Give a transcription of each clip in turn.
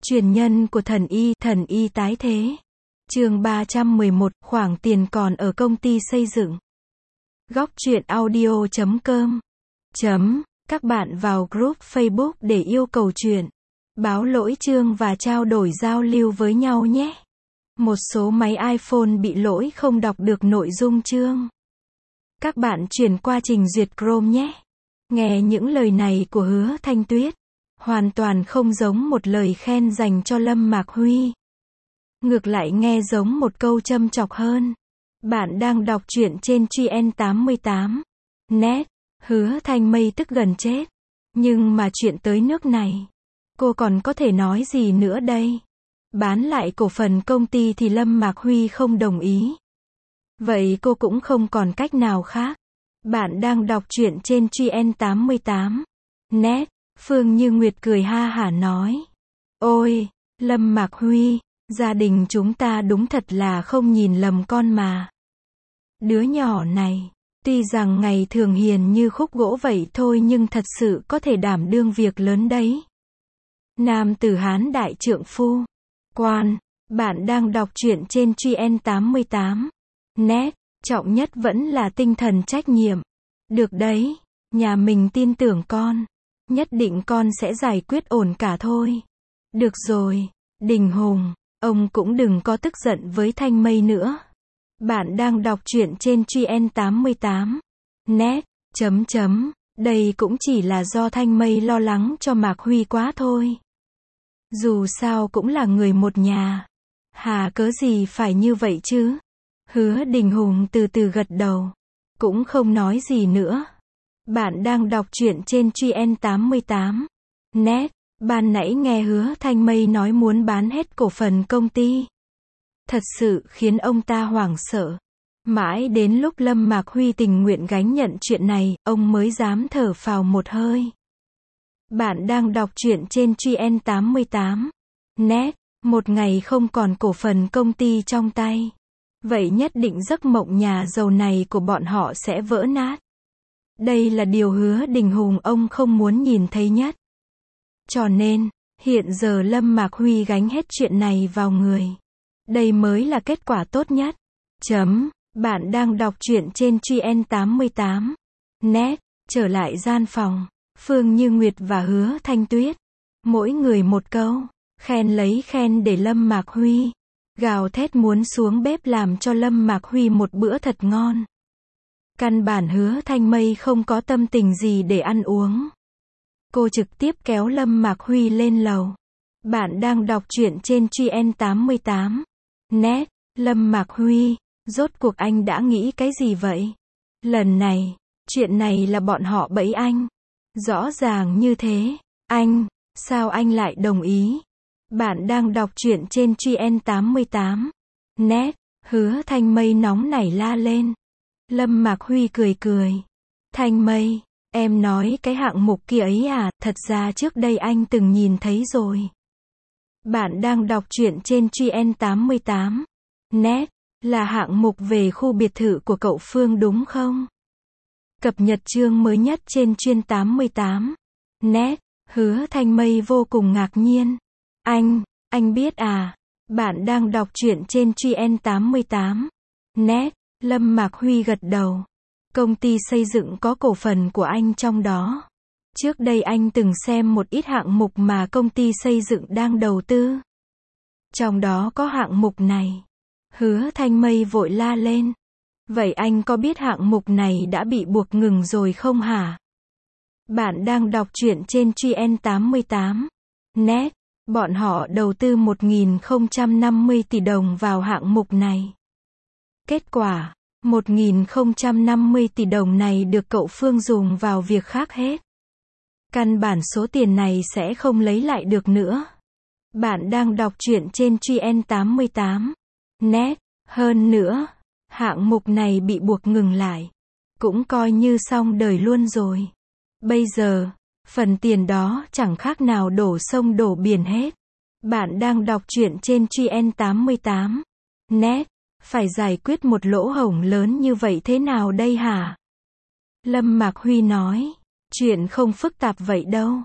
Truyền nhân của thần y tái thế. Chương 311, khoản tiền còn ở công ty xây dựng. Góc truyện audio.com. Các bạn vào group Facebook để yêu cầu chuyện, báo lỗi chương và trao đổi giao lưu với nhau nhé. Một số máy iPhone bị lỗi không đọc được nội dung chương. Các bạn chuyển qua trình duyệt Chrome nhé. Nghe những lời này của Hứa Thanh Tuyết, hoàn toàn không giống một lời khen dành cho Lâm Mạc Huy. Ngược lại nghe giống một câu châm chọc hơn. Bạn đang đọc truyện trên GN88. Net. Hứa Thanh Mây tức gần chết. Nhưng mà chuyện tới nước này, cô còn có thể nói gì nữa đây? Bán lại cổ phần công ty thì Lâm Mạc Huy không đồng ý. Vậy cô cũng không còn cách nào khác. Bạn đang đọc truyện trên GN88. Net. Phương Như Nguyệt cười ha hả nói. Ôi, Lâm Mạc Huy, gia đình chúng ta đúng thật là không nhìn lầm con mà. Đứa nhỏ này, tuy rằng ngày thường hiền như khúc gỗ vậy thôi nhưng thật sự có thể đảm đương việc lớn đấy. Nam tử Hán đại trượng phu. Quan, bạn đang đọc truyện trên GN88. Net. Trọng nhất vẫn là tinh thần trách nhiệm. Được đấy, nhà mình tin tưởng con. Nhất định con sẽ giải quyết ổn cả thôi. Được rồi, Đình Hùng, ông cũng đừng có tức giận với Thanh Mây nữa. Bạn đang đọc truyện trên GN88. Net. Đây cũng chỉ là do Thanh Mây lo lắng cho Mạc Huy quá thôi. Dù sao cũng là người một nhà. Hà cớ gì phải như vậy chứ? Hứa Đình Hùng từ từ gật đầu. Cũng không nói gì nữa. Bạn đang đọc truyện trên GN88. Net. Ban nãy nghe Hứa Thanh Mây nói muốn bán hết cổ phần công ty. Thật sự khiến ông ta hoảng sợ. Mãi đến lúc Lâm Mạc Huy tình nguyện gánh nhận chuyện này, ông mới dám thở phào một hơi. Bạn đang đọc truyện trên GN88. Net. Một ngày không còn cổ phần công ty trong tay. Vậy nhất định giấc mộng nhà giàu này của bọn họ sẽ vỡ nát. Đây là điều Hứa Đình Hùng ông không muốn nhìn thấy nhất. Cho nên, hiện giờ Lâm Mạc Huy gánh hết chuyện này vào người. Đây mới là kết quả tốt nhất. Bạn đang đọc truyện trên GN88. Net. Trở lại gian phòng, Phương Như Nguyệt và Hứa Thanh Tuyết. Mỗi người một câu, khen lấy khen để Lâm Mạc Huy. Gào thét muốn xuống bếp làm cho Lâm Mạc Huy một bữa thật ngon. Căn bản Hứa Thanh Mây không có tâm tình gì để ăn uống. Cô trực tiếp kéo Lâm Mạc Huy lên lầu. Bạn đang đọc truyện trên GN88. Net. Lâm Mạc Huy, rốt cuộc anh đã nghĩ cái gì vậy? Lần này, chuyện này là bọn họ bẫy anh. Rõ ràng như thế. Sao anh lại đồng ý? Bạn đang đọc truyện trên GN88. Net. Hứa Thanh Mây nóng nảy la lên. Lâm Mạc Huy cười. Thanh Mây, em nói cái hạng mục kia ấy à, thật ra trước đây anh từng nhìn thấy rồi. Bạn đang đọc truyện trên GN88. Net. Là hạng mục về khu biệt thự của cậu Phương đúng không? Cập nhật chương mới nhất trên GN88. Net. Hứa Thanh Mây vô cùng ngạc nhiên. Anh biết à? Bạn đang đọc truyện trên GN88. Net. Lâm Mạc Huy gật đầu. Công ty xây dựng có cổ phần của anh trong đó. Trước đây anh từng xem một ít hạng mục mà công ty xây dựng đang đầu tư. Trong đó có hạng mục này. Hứa Thanh Mây vội la lên. Vậy anh có biết hạng mục này đã bị buộc ngừng rồi không hả? Bạn đang đọc truyện trên GN88. Net. Bọn họ đầu tư 1.050 tỷ đồng vào hạng mục này. Kết quả, 1.050 tỷ đồng này được cậu Phương dùng vào việc khác hết. Căn bản số tiền này sẽ không lấy lại được nữa. Bạn đang đọc truyện trên GN88. Net. Hơn nữa, hạng mục này bị buộc ngừng lại. Cũng coi như xong đời luôn rồi. Bây giờ, phần tiền đó chẳng khác nào đổ sông đổ biển hết. Bạn đang đọc truyện trên GN88. Net. Phải giải quyết một lỗ hổng lớn như vậy thế nào đây hả? Lâm Mạc Huy nói. Chuyện không phức tạp vậy đâu.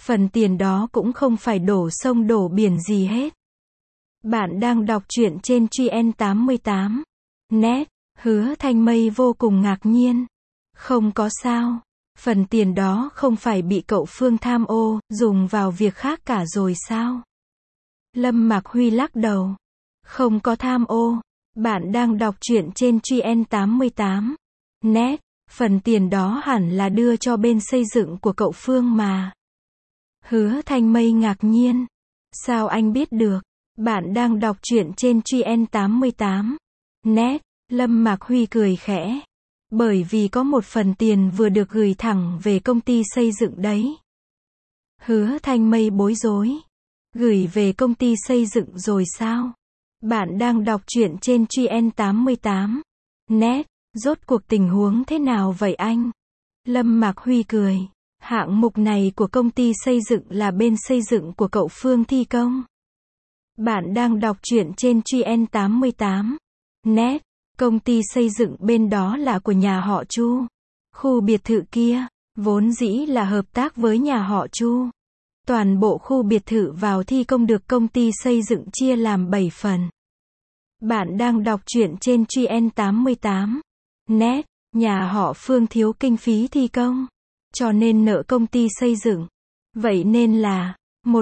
Phần tiền đó cũng không phải đổ sông đổ biển gì hết. Bạn đang đọc truyện trên Truyện88. Net. Hứa Thanh Mây vô cùng ngạc nhiên. Không có sao. Phần tiền đó không phải bị cậu Phương tham ô, dùng vào việc khác cả rồi sao? Lâm Mạc Huy lắc đầu. Không có tham ô. Bạn đang đọc truyện trên Truyện88. Net. Phần tiền đó hẳn là đưa cho bên xây dựng của cậu Phương mà. Hứa Thanh Mây ngạc nhiên. Sao anh biết được? Bạn đang đọc truyện trên Truyện88. Net. Lâm Mạc Huy cười khẽ. Bởi vì có một phần tiền vừa được gửi thẳng về công ty xây dựng đấy. Hứa Thanh Mây bối rối. Gửi về công ty xây dựng rồi sao? Bạn đang đọc truyện trên Truyện88. Net. Rốt cuộc tình huống thế nào vậy anh? Lâm Mạc Huy cười. Hạng mục này của công ty xây dựng là bên xây dựng của cậu Phương thi công. Bạn đang đọc truyện trên Truyện88. Net. Công ty xây dựng bên đó là của nhà họ Chu. Khu biệt thự kia, vốn dĩ là hợp tác với nhà họ Chu. Toàn bộ khu biệt thự vào thi công được công ty xây dựng chia làm 7 phần. Bạn đang đọc truyện trên Truyện88. Net. Nhà họ Phương thiếu kinh phí thi công, cho nên nợ công ty xây dựng. Vậy nên là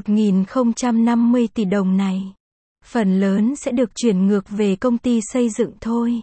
1.050 tỷ đồng này, phần lớn sẽ được chuyển ngược về công ty xây dựng thôi.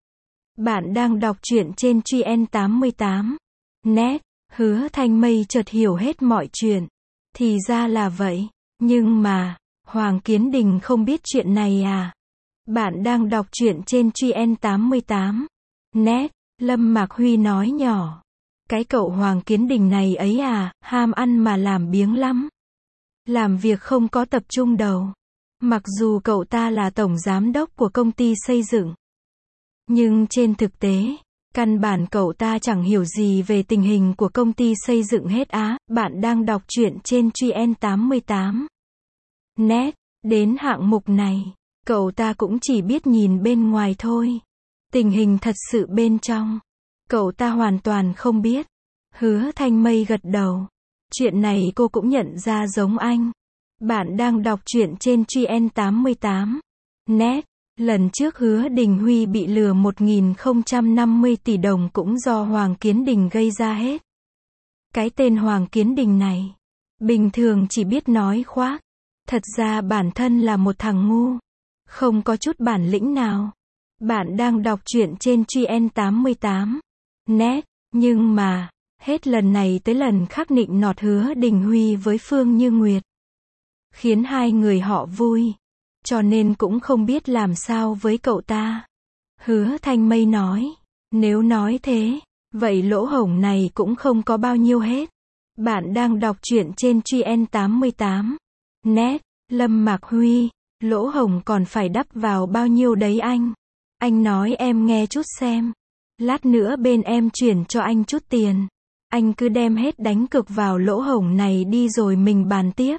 Bạn đang đọc truyện trên Truyện88. Net. Hứa Thanh Mây chợt hiểu hết mọi chuyện. Thì ra là vậy. Nhưng mà, Hoàng Kiến Đình không biết chuyện này à? Bạn đang đọc truyện trên Truyện88. Net. Lâm Mạc Huy nói nhỏ. Cái cậu Hoàng Kiến Đình này ấy à, ham ăn mà làm biếng lắm. Làm việc không có tập trung đầu. Mặc dù cậu ta là tổng giám đốc của công ty xây dựng, nhưng trên thực tế, căn bản cậu ta chẳng hiểu gì về tình hình của công ty xây dựng hết á. Bạn đang đọc truyện trên Truyện88. Net. Đến hạng mục này, cậu ta cũng chỉ biết nhìn bên ngoài thôi. Tình hình thật sự bên trong, cậu ta hoàn toàn không biết. Hứa Thanh Mây gật đầu. Chuyện này cô cũng nhận ra giống anh. Bạn đang đọc truyện trên Truyện88. Net. Lần trước Hứa Đình Huy bị lừa 1.050 tỷ đồng cũng do Hoàng Kiến Đình gây ra hết. Cái tên Hoàng Kiến Đình này, bình thường chỉ biết nói khoác. Thật ra bản thân là một thằng ngu, không có chút bản lĩnh nào. Bạn đang đọc truyện trên Truyện88. Net. Nhưng mà, hết lần này tới lần khác nịnh nọt Hứa Đình Huy với Phương Như Nguyệt, khiến hai người họ vui. Cho nên cũng không biết làm sao với cậu ta. Hứa Thanh Mây nói. Nếu nói thế, vậy lỗ hổng này cũng không có bao nhiêu hết. Bạn đang đọc truyện trên Truyện88. Net. Lâm Mạc Huy. Lỗ hổng còn phải đắp vào bao nhiêu đấy anh? Anh nói em nghe chút xem. Lát nữa bên em chuyển cho anh chút tiền. Anh cứ đem hết đánh cược vào lỗ hổng này đi rồi mình bàn tiếp.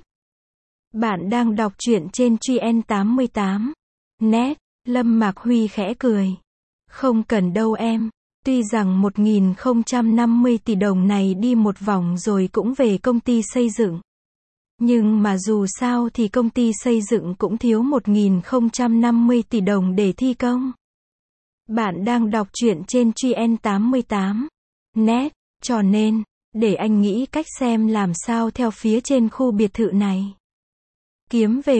Bạn đang đọc truyện trên Truyện88. Net. Lâm Mạc Huy khẽ cười. Không cần đâu em. Tuy rằng 1.050 tỷ đồng này đi một vòng rồi cũng về công ty xây dựng. Nhưng mà dù sao thì công ty xây dựng cũng thiếu 1.050 tỷ đồng để thi công. Bạn đang đọc truyện trên Truyện88. Net. Cho nên, để anh nghĩ cách xem làm sao theo phía trên khu biệt thự này kiếm về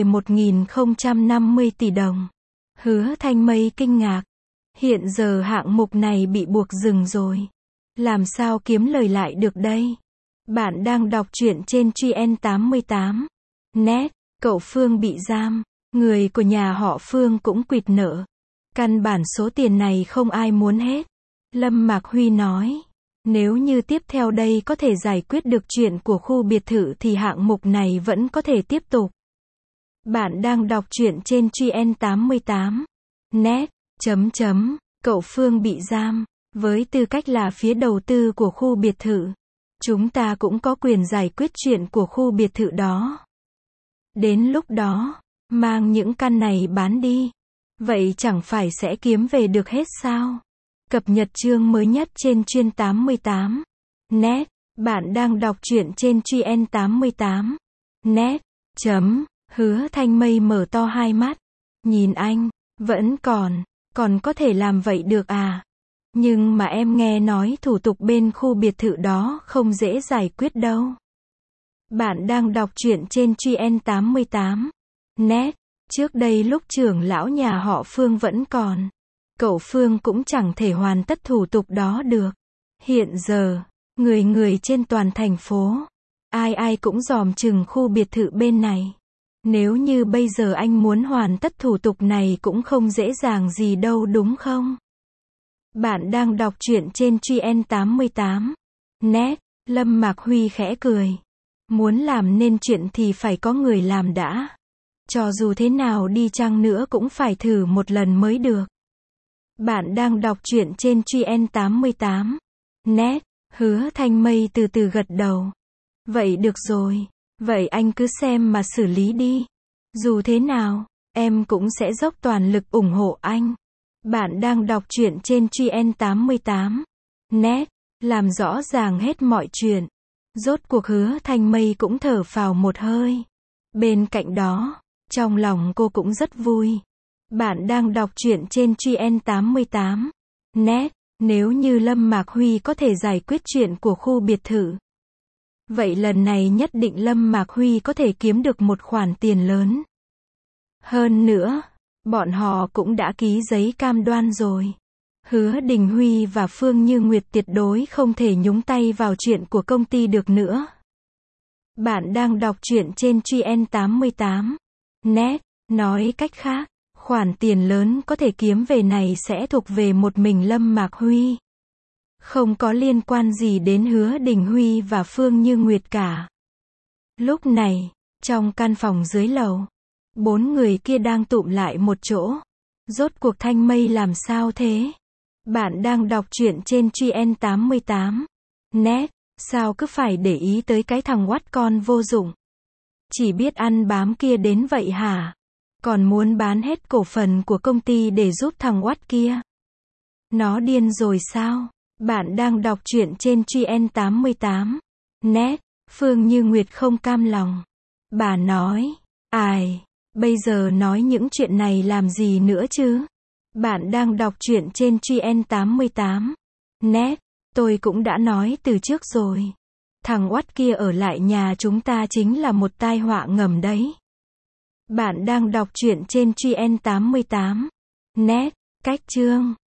1.050 tỷ đồng. Hứa Thanh Mây kinh ngạc. Hiện giờ hạng mục này bị buộc dừng rồi. Làm sao kiếm lời lại được đây? Bạn đang đọc truyện trên Truyện88. Net. Cậu Phương bị giam. Người của nhà họ Phương cũng quỵt nợ. Căn bản số tiền này không ai muốn hết. Lâm Mạc Huy nói. Nếu như tiếp theo đây có thể giải quyết được chuyện của khu biệt thự thì hạng mục này vẫn có thể tiếp tục. Bạn đang đọc truyện trên Truyện88. Net. Cậu Phương bị giam. Với tư cách là phía đầu tư của khu biệt thự, chúng ta cũng có quyền giải quyết chuyện của khu biệt thự đó. Đến lúc đó, mang những căn này bán đi. Vậy chẳng phải sẽ kiếm về được hết sao? Cập nhật chương mới nhất trên Truyện88. Net. Bạn đang đọc truyện trên Truyện 88. Net. Hứa Thanh Mây mở to hai mắt. Nhìn anh, vẫn còn có thể làm vậy được à? Nhưng mà em nghe nói thủ tục bên khu biệt thự đó không dễ giải quyết đâu. Bạn đang đọc truyện trên Truyện 88. Net. Trước đây lúc trưởng lão nhà họ Phương vẫn còn, cậu Phương cũng chẳng thể hoàn tất thủ tục đó được. Hiện giờ, người trên toàn thành phố, ai cũng dòm chừng khu biệt thự bên này. Nếu như bây giờ anh muốn hoàn tất thủ tục này cũng không dễ dàng gì đâu đúng không? Bạn đang đọc truyện trên Truyện 88. Net. Lâm Mạc Huy khẽ cười. Muốn làm nên chuyện thì phải có người làm đã. Cho dù thế nào đi chăng nữa cũng phải thử một lần mới được. Bạn đang đọc truyện trên Truyện 88. Net. Hứa Thanh Mây từ từ gật đầu. Vậy được rồi. Vậy anh cứ xem mà xử lý đi. Dù thế nào, em cũng sẽ dốc toàn lực ủng hộ anh. Bạn đang đọc truyện trên Truyện 88. Net. Làm rõ ràng hết mọi chuyện. Rốt cuộc Hứa Thanh Mây cũng thở phào một hơi. Bên cạnh đó, trong lòng cô cũng rất vui. Bạn đang đọc truyện trên Truyện 88. Net. Nếu như Lâm Mạc Huy có thể giải quyết chuyện của khu biệt thự, vậy lần này nhất định Lâm Mạc Huy có thể kiếm được một khoản tiền lớn. Hơn nữa, bọn họ cũng đã ký giấy cam đoan rồi. Hứa Đình Huy và Phương Như Nguyệt tuyệt đối không thể nhúng tay vào chuyện của công ty được nữa. Bạn đang đọc truyện trên Truyện 88. Net. Nói cách khác, khoản tiền lớn có thể kiếm về này sẽ thuộc về một mình Lâm Mạc Huy. Không có liên quan gì đến Hứa Đình Huy và Phương Như Nguyệt cả. Lúc này, trong căn phòng dưới lầu, 4 người kia đang tụm lại một chỗ. Rốt cuộc Thanh Mây làm sao thế? Bạn đang đọc truyện trên Truyện 88. Net. Sao cứ phải để ý tới cái thằng oắt con vô dụng, chỉ biết ăn bám kia đến vậy hả? Còn muốn bán hết cổ phần của công ty để giúp thằng oắt kia. Nó điên rồi sao? Bạn đang đọc truyện trên Truyện 88. Net. Phương Như Nguyệt không cam lòng. Bà nói, ai, bây giờ nói những chuyện này làm gì nữa chứ? Bạn đang đọc truyện trên Truyện 88. Net. Tôi cũng đã nói từ trước rồi. Thằng oắt kia ở lại nhà chúng ta chính là một tai họa ngầm đấy. Bạn đang đọc truyện trên Truyện 88. Net. Cách chương